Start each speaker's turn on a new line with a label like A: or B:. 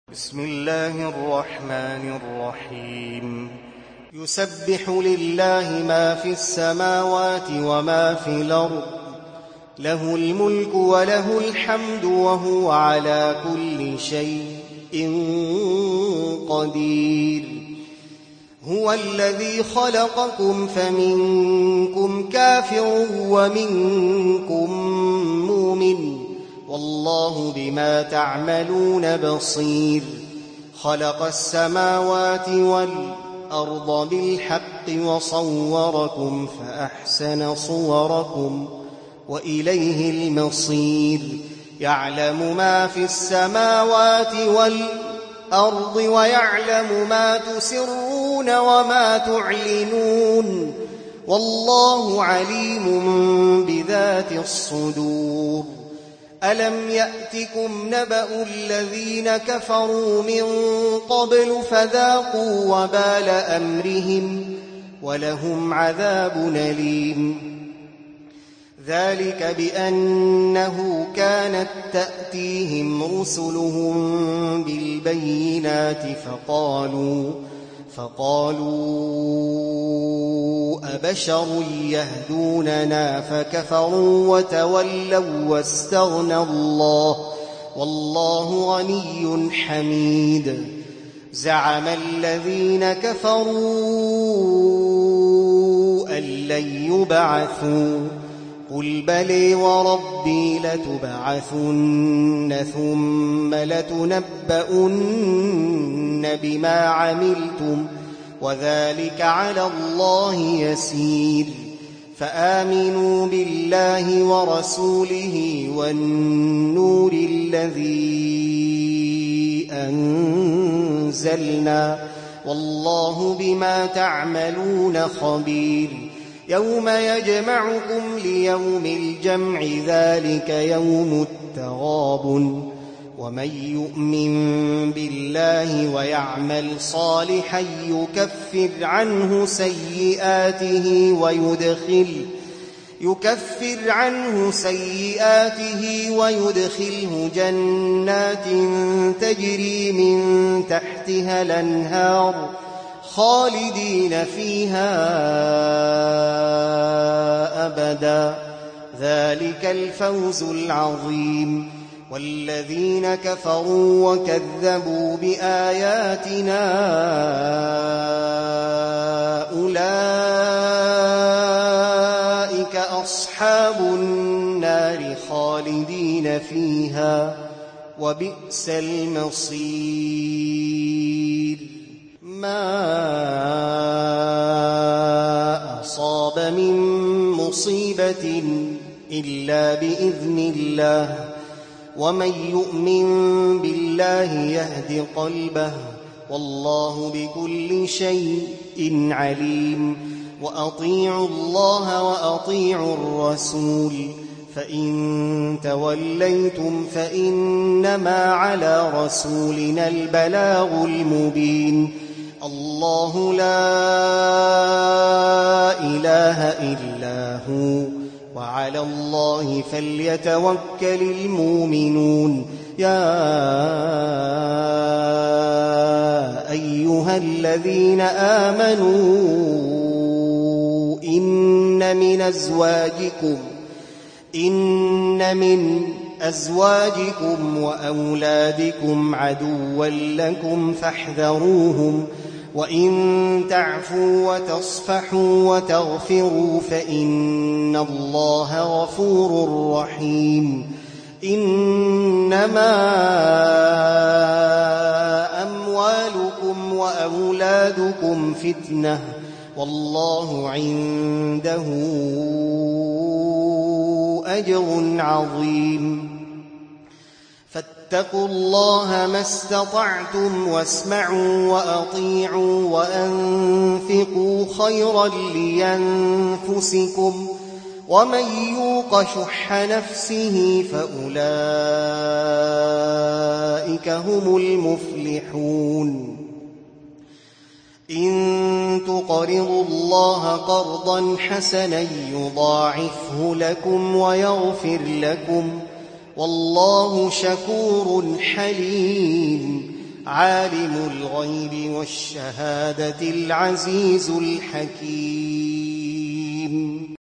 A: بسم الله الرحمن الرحيم. يسبح لله ما في السماوات وما في الأرض، له الملك وله الحمد وهو على كل شيء قدير. هو الذي خلقكم فمنكم كافر ومنكم مؤمن، والله بما تعملون بصير. خلق السماوات والأرض بالحق وصوركم فأحسن صوركم وإليه المصير. يعلم ما في السماوات والأرض ويعلم ما تسرون وما تعلنون، والله عليم بذات الصدور. ألم يأتكم نبأ الذين كفروا من قبل فذاقوا وبال أمرهم ولهم عذاب أليم. ذلك بأنه كانت تأتيهم رسلهم بالبينات فقالوا أبشر يهدوننا فكفروا وتولوا واستغنى الله والله غني حميد. زعم الذين كفروا أن لن يبعثوا، قل بلى وربي لتبعثن ثم لتنبؤن بما عملتم وذلك على الله يسير. فآمنوا بالله ورسوله والنور الذي أنزلنا، والله بما تعملون خبير. يوم يجمعكم ليوم الجمع ذلك يوم التغابن، ومن يؤمن بالله ويعمل صالحا يكفر عنه سيئاته ويدخله جنات تجري من تحتها الأنهار خالدين فيها أبدا، ذلك الفوز العظيم. والذين كفروا وكذبوا بآياتنا أولئك أصحاب النار خالدين فيها وبئس المصير. ما أصاب من مصيبة إلا بإذن الله، ومن يؤمن بالله يهد قلبه، والله بكل شيء عليم. وأطيعوا الله وأطيعوا الرسول، فإن توليتم فإنما على رسولنا البلاغ المبين. الله لا إله إلا هو، وعلى الله فليتوكل المؤمنون. يا أيها الذين آمنوا إن من أزواجكم وأولادكم عدوا لكم فاحذروهم، وإن تعفوا وتصفحوا وتغفروا فإن الله غفور رحيم. إنما أموالكم وأولادكم فتنة، والله عنده أجر عظيم. فاتقوا الله ما استطعتم واسمعوا وأطيعوا وأنفقوا خيرا لينفسكم، ومن يوق شح نفسه فأولئك هم المفلحون. إن تقرضوا الله قرضا حسنا يضاعفه لكم ويغفر لكم، والله شكور حليم. عالم الغيب والشهادة العزيز الحكيم.